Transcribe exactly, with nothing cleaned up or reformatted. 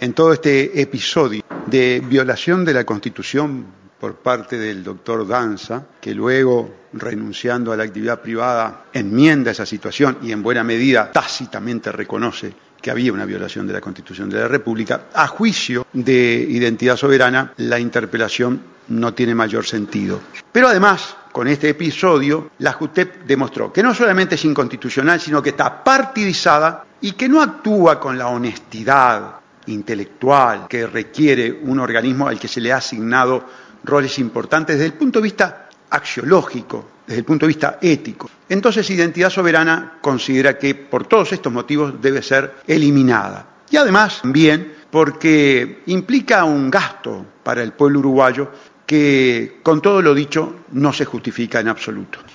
en todo este episodio de violación de la Constitución por parte del doctor Danza, que luego, renunciando a la actividad privada, enmienda esa situación y en buena medida tácitamente reconoce que había una violación de la Constitución de la República, a juicio de Identidad Soberana, la interpelación no tiene mayor sentido. Pero además, con este episodio, la JUTEP demostró que no solamente es inconstitucional, sino que está partidizada y que no actúa con la honestidad intelectual que requiere un organismo al que se le ha asignado roles importantes desde el punto de vista axiológico, desde el punto de vista ético. Entonces, Identidad Soberana considera que por todos estos motivos debe ser eliminada. Y además, también porque implica un gasto para el pueblo uruguayo que, con todo lo dicho, no se justifica en absoluto.